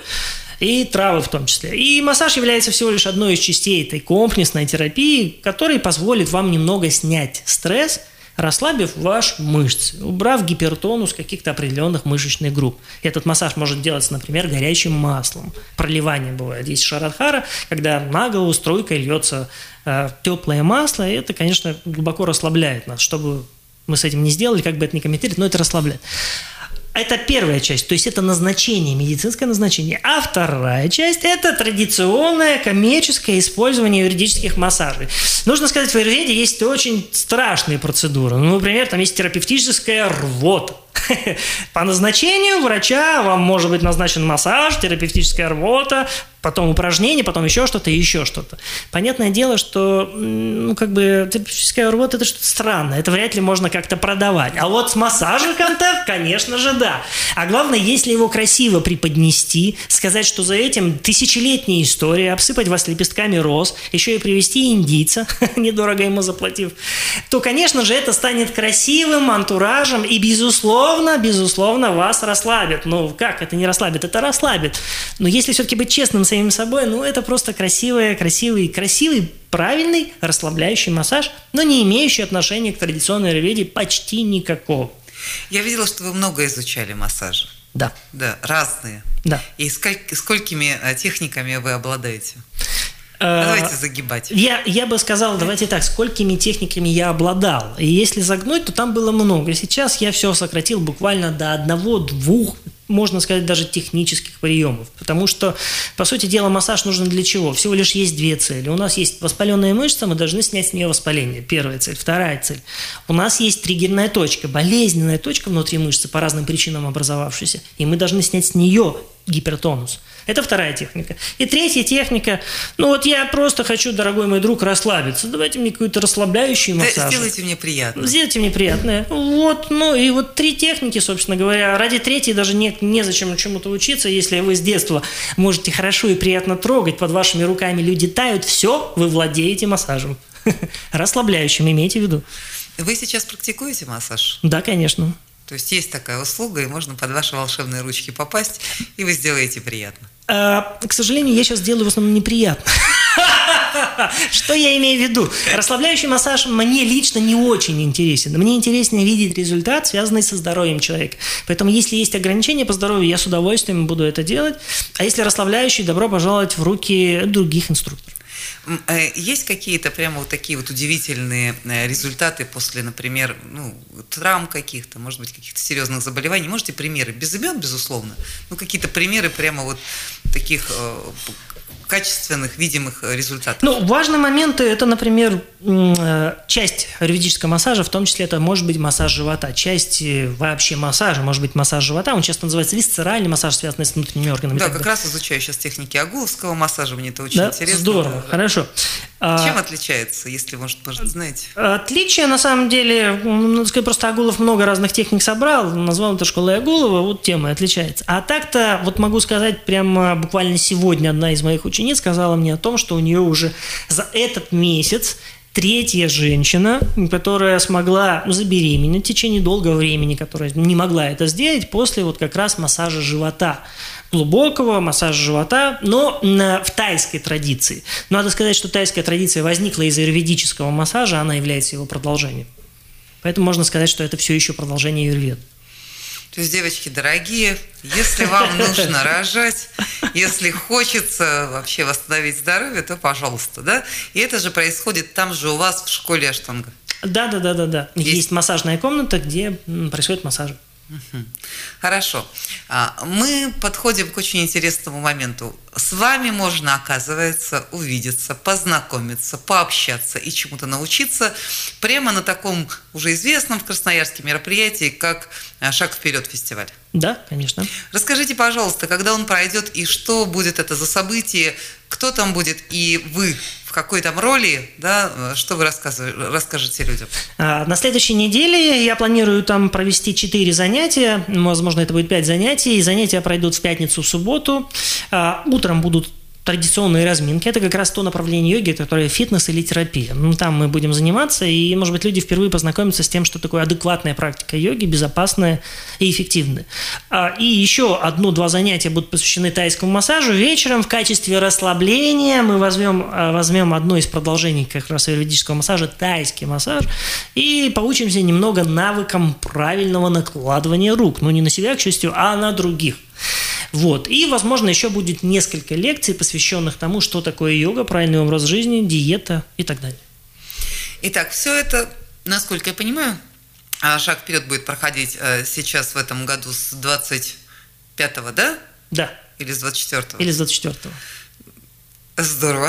и травы в том числе. И массаж является всего лишь одной из частей этой комплексной терапии, который позволит вам немного снять стресс, расслабив ваши мышцы, убрав гипертонус каких-то определенных мышечных групп. Этот массаж может делаться, например, горячим маслом. Проливание бывает. Есть шарадхара, когда на голову струйкой льется теплое масло, и это, конечно, глубоко расслабляет нас. Что бы мы с этим не сделали, как бы это ни комментировать, но это расслабляет. Это первая часть, то есть это назначение, медицинское назначение. А вторая часть – это традиционное коммерческое использование юридических массажей. Нужно сказать, в аюрведе есть очень страшные процедуры. Ну, например, там есть терапевтическая рвота. По назначению врача вам может быть назначен массаж, терапевтическая рвота, потом упражнения, потом еще что-то и еще что-то. Понятное дело, что терапевтическая рвота – это что-то странное, это вряд ли можно как-то продавать. А вот с массажем-то, конечно же, да. А главное, если его красиво преподнести, сказать, что за этим тысячелетняя история, обсыпать вас лепестками роз, еще и привести индийца, недорого ему заплатив, то, конечно же, это станет красивым антуражем и, безусловно, вас расслабит. Ну, как это не расслабит? Это расслабит. Но если все-таки быть честным с самим собой, это просто красивый, правильный, расслабляющий массаж, но не имеющий отношения к традиционной аюрведе почти никакого. Я видела, что вы много изучали массажи. Да. Да, разные. Да. И сколькими техниками вы обладаете? Давайте загибать. Я бы сказал, давайте так, сколькими техниками я обладал. И если загнуть, то там было много. Сейчас я все сократил буквально до 1-2, можно сказать, даже технических приемов. Потому что, по сути дела, массаж нужен для чего? Всего лишь есть две цели. У нас есть воспаленная мышца, мы должны снять с нее воспаление. Первая цель. Вторая цель. У нас есть триггерная точка, болезненная точка внутри мышцы, по разным причинам образовавшаяся. И мы должны снять с нее гипертонус. Это вторая техника. И третья техника, я просто хочу, дорогой мой друг, расслабиться. Давайте мне какой-то расслабляющий массаж. Сделайте мне приятно. Сделайте мне приятное. И 3 техники, собственно говоря. Ради третьей даже незачем чему-то учиться. Если вы с детства можете хорошо и приятно трогать, под вашими руками люди тают, все, вы владеете массажем. Расслабляющим, имейте в виду. Вы сейчас практикуете массаж? Да, конечно. То есть есть такая услуга, и можно под ваши волшебные ручки попасть, и вы сделаете приятно. К сожалению, я сейчас делаю в основном неприятно. Что я имею в виду? Расслабляющий массаж мне лично не очень интересен. Мне интереснее видеть результат, связанный со здоровьем человека. Поэтому, если есть ограничения по здоровью, я с удовольствием буду это делать. А если расслабляющий, добро пожаловать в руки других инструкторов. Есть какие-то прямо вот такие вот удивительные результаты после, например, травм каких-то, может быть, каких-то серьезных заболеваний? Можете примеры? Без имен, безусловно. Какие-то примеры прямо вот таких качественных, видимых результатов. Важный момент – это, например, часть аюрведического массажа, в том числе это может быть массаж живота. Часть вообще массажа может быть массаж живота. Он часто называется висцеральный массаж, связанный с внутренними органами. Да, как раз изучаю сейчас техники агуловского массажа, мне это очень интересно. Здорово, хорошо. Чем отличается, если, может, знаете? Отличие, на самом деле, надо сказать, просто Агулов много разных техник собрал, назвал это школой Агулова, вот тема и отличается. А так-то, вот могу сказать, прямо буквально сегодня одна из моих учениц сказала мне о том, что у нее уже за этот месяц третья женщина, которая смогла забеременеть в течение долгого времени, которая не могла это сделать после вот как раз массажа живота. Глубокого массажа живота, но в тайской традиции. Надо сказать, что тайская традиция возникла из аюрведического массажа, она является его продолжением. Поэтому можно сказать, что это все еще продолжение аюрведы. То есть, девочки дорогие, если вам нужно рожать, если хочется вообще восстановить здоровье, то пожалуйста, да? И это же происходит там же у вас в школе Аштанга. Да. Есть массажная комната, где происходит массаж. Хорошо. Мы подходим к очень интересному моменту. С вами можно, оказывается, увидеться, познакомиться, пообщаться и чему-то научиться прямо на таком уже известном в Красноярске мероприятии, как «Шаг вперед» фестиваль. Да, конечно. Расскажите, пожалуйста, когда он пройдет и что будет это за событие, кто там будет и вы в какой там роли, да, что вы расскажете людям? На следующей неделе я планирую там провести 4 занятия, возможно, это будет 5 занятий. Занятия пройдут в пятницу, в субботу. Утром будут традиционные разминки. Это как раз то направление йоги, которое фитнес или терапия. Там мы будем заниматься, и, может быть, люди впервые познакомятся с тем, что такое адекватная практика йоги, безопасная и эффективная. И еще 1-2 занятия будут посвящены тайскому массажу. Вечером в качестве расслабления мы возьмем одно из продолжений как раз аюрведического массажа, тайский массаж, и поучимся немного навыкам правильного накладывания рук. Но не на себя, к счастью, а на других. Вот. И, возможно, еще будет несколько лекций, посвященных тому, что такое йога, правильный образ жизни, диета и так далее. Итак, все это, насколько я понимаю, «Шаг вперед» будет проходить сейчас в этом году с 25-го, да? Да. Или с 24-го? Или с 24-го. Здорово.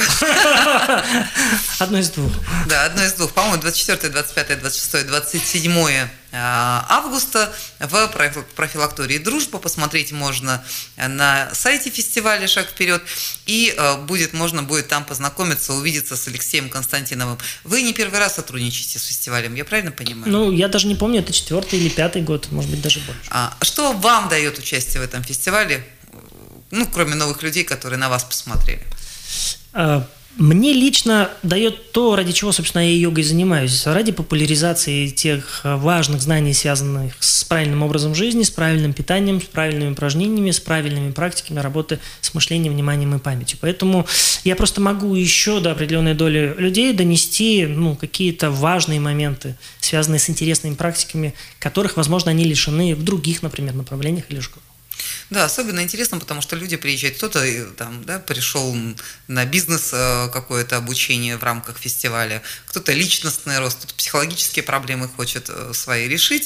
Одно из двух. Да, одно из двух. По-моему, 24, 25, 26, 27 августа в профилактории «Дружба». Посмотреть можно на сайте фестиваля «Шаг вперед». И можно будет там познакомиться, увидеться с Алексеем Константиновым. Вы не первый раз сотрудничаете с фестивалем, я правильно понимаю? Я даже не помню, это 4-й или 5-й год, может быть, даже больше. Что вам дает участие в этом фестивале, кроме новых людей, которые на вас посмотрели? Мне лично дает то, ради чего, собственно, я йогой занимаюсь. Ради популяризации тех важных знаний, связанных с правильным образом жизни, с правильным питанием, с правильными упражнениями, с правильными практиками работы с мышлением, вниманием и памятью. Поэтому я просто могу еще до определенной доли людей донести какие-то важные моменты, связанные с интересными практиками, которых, возможно, они лишены в других, например, направлениях или школах. Да, особенно интересно, потому что люди приезжают, кто-то там, пришел на бизнес какое-то обучение в рамках фестиваля, кто-то личностный рост, кто-то психологические проблемы хочет свои решить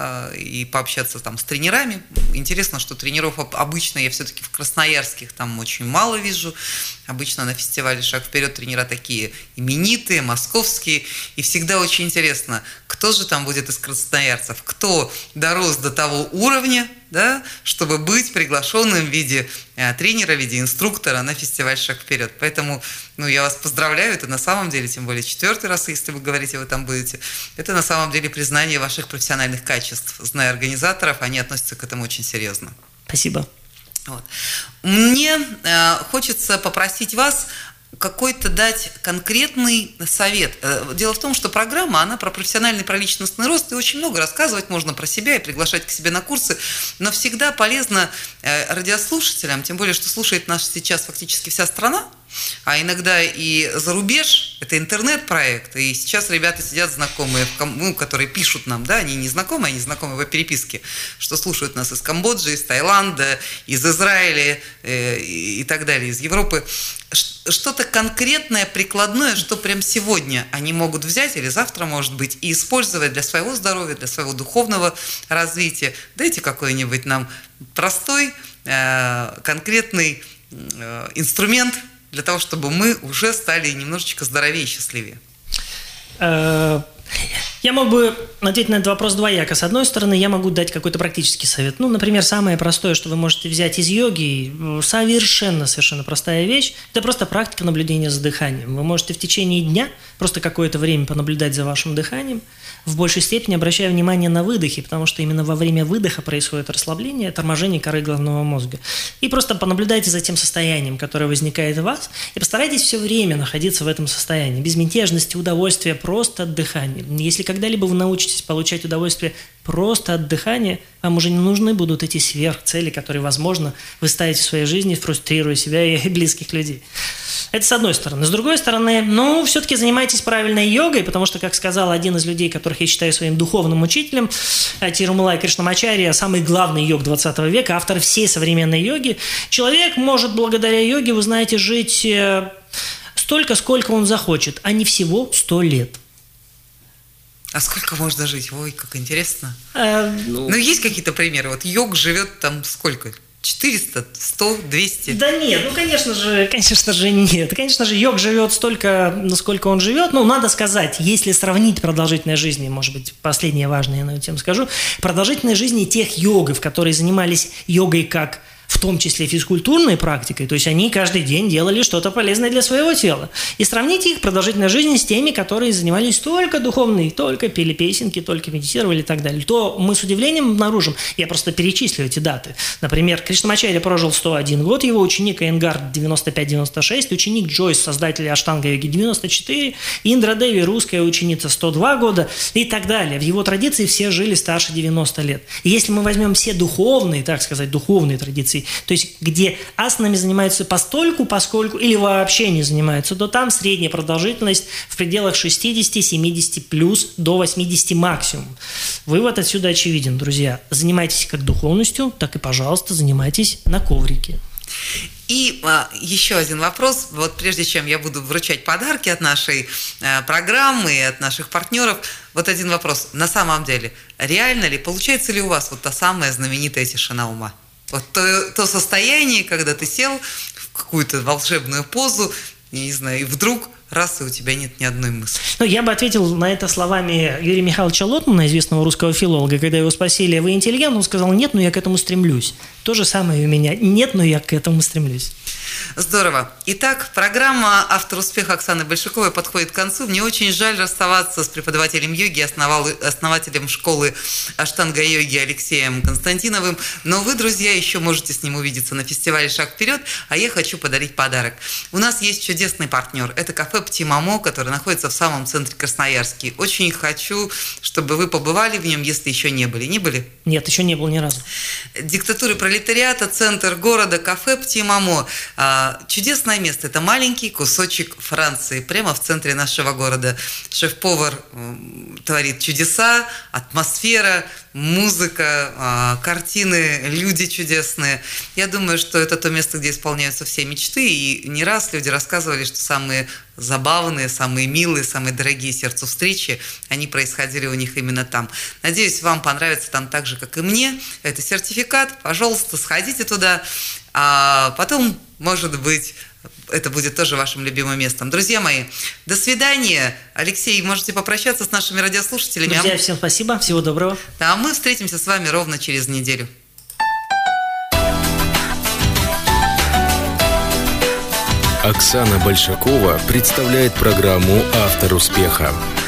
и пообщаться там с тренерами. Интересно, что тренеров обычно я все-таки в красноярских там очень мало вижу. Обычно на фестивале «Шаг вперед» тренера такие именитые, московские. И всегда очень интересно, кто же там будет из красноярцев, кто дорос до того уровня, да, чтобы быть приглашенным в виде тренера, в виде инструктора на фестиваль «Шаг вперед». Поэтому я вас поздравляю, это на самом деле, тем более 4-й раз, если вы говорите, вы там будете, это на самом деле признание ваших профессиональных качеств. Зная организаторов, они относятся к этому очень серьезно. Спасибо. Вот. Мне хочется попросить вас какой-то дать конкретный совет. Дело в том, что программа, она про профессиональный, про личностный рост, и очень много рассказывать можно про себя и приглашать к себе на курсы, но всегда полезно радиослушателям, тем более, что слушает нас сейчас фактически вся страна, а иногда и за рубеж, это интернет-проект, и сейчас ребята сидят знакомые, которые пишут нам, да, они не знакомые, они знакомы по переписке, что слушают нас из Камбоджи, из Таиланда, из Израиля и так далее, из Европы. Что-то конкретное, прикладное, что прям сегодня они могут взять или завтра, может быть, и использовать для своего здоровья, для своего духовного развития. Дайте какой-нибудь нам простой, конкретный инструмент для того, чтобы мы уже стали немножечко здоровее и счастливее. Я мог бы ответить на этот вопрос двояко. С одной стороны, я могу дать какой-то практический совет. Например, самое простое, что вы можете взять из йоги, совершенно простая вещь, это просто практика наблюдения за дыханием. Вы можете в течение дня просто какое-то время понаблюдать за вашим дыханием, в большей степени обращая внимание на выдохи, потому что именно во время выдоха происходит расслабление, торможение коры головного мозга. И просто понаблюдайте за тем состоянием, которое возникает в вас, и постарайтесь все время находиться в этом состоянии, безмятежности, удовольствия, просто от дыхания. Если когда-либо вы научитесь получать удовольствие просто от дыхания, вам уже не нужны будут эти сверхцели, которые, возможно, вы ставите в своей жизни, фрустрируя себя и близких людей. Это с одной стороны. С другой стороны, все-таки занимайтесь правильной йогой, потому что, как сказал один из людей, которых я считаю своим духовным учителем, Тирумалай Кришнамачарья, самый главный йог 20 века, автор всей современной йоги, человек может благодаря йоге, вы знаете, жить столько, сколько он захочет, а не всего 100 лет. А сколько можно жить? Ой, как интересно. Есть какие-то примеры? Вот йог живет там сколько? 400, 100, 200? Да нет, конечно же нет. Конечно же, йог живет столько, насколько он живет. Надо сказать, если сравнить продолжительность жизни, может быть, последнее важное я на эту тему скажу, продолжительность жизни тех йогов, которые занимались йогой как в том числе физкультурной практикой, то есть они каждый день делали что-то полезное для своего тела. И сравните их продолжительность жизни с теми, которые занимались только духовной, только пели песенки, только медитировали и так далее. То мы с удивлением обнаружим, я просто перечислю эти даты. Например, Кришнамачарья прожил 101 год, его ученик Энгард 95-96, ученик Джойс, создатель Аштанга-йоги 94, Индра Деви, русская ученица 102 года и так далее. В его традиции все жили старше 90 лет. И если мы возьмем все духовные, так сказать, духовные традиции, то есть где асанами занимаются постольку, поскольку или вообще не занимаются, то там средняя продолжительность в пределах 60-70 плюс до 80 максимум. Вывод отсюда очевиден, друзья. Занимайтесь как духовностью, так и, пожалуйста, занимайтесь на коврике. И еще один вопрос. Вот прежде чем я буду вручать подарки от нашей программы и от наших партнеров, вот один вопрос. На самом деле, реально ли, получается ли у вас вот та самая знаменитая тишина ума? Вот то состояние, когда ты сел в какую-то волшебную позу, не знаю, и вдруг раз, и у тебя нет ни одной мысли. Я бы ответил на это словами Юрия Михайловича Лотмана, известного русского филолога, когда его спросили: вы интеллигент? Он сказал: нет, но я к этому стремлюсь. То же самое и у меня. Нет, но я к этому стремлюсь. Здорово. Итак, программа «Автор успеха» Оксаны Большаковой подходит к концу. Мне очень жаль расставаться с преподавателем йоги, основателем школы Аштанга-йоги Алексеем Константиновым. Но вы, друзья, еще можете с ним увидеться на фестивале «Шаг вперед», а я хочу подарить подарок. У нас есть чудесный партнер. Это кафе «Птимамо», которое находится в самом центре Красноярске. Очень хочу, чтобы вы побывали в нем, если еще не были. Не были? Нет, еще не был ни разу. Диктатура пролетариата, центр города, кафе «Птимамо». Чудесное место. Это маленький кусочек Франции, прямо в центре нашего города. Шеф-повар творит чудеса, атмосфера, музыка, картины, люди чудесные. Я думаю, что это то место, где исполняются все мечты. И не раз люди рассказывали, что самые забавные, самые милые, самые дорогие сердцу встречи, они происходили у них именно там. Надеюсь, вам понравится там так же, как и мне. Это сертификат. Пожалуйста, сходите туда. А потом, может быть, это будет тоже вашим любимым местом. Друзья мои, до свидания. Алексей, можете попрощаться с нашими радиослушателями. Друзья, всем спасибо, всего доброго. Да, мы встретимся с вами ровно через неделю. Оксана Большакова представляет программу «Автор успеха».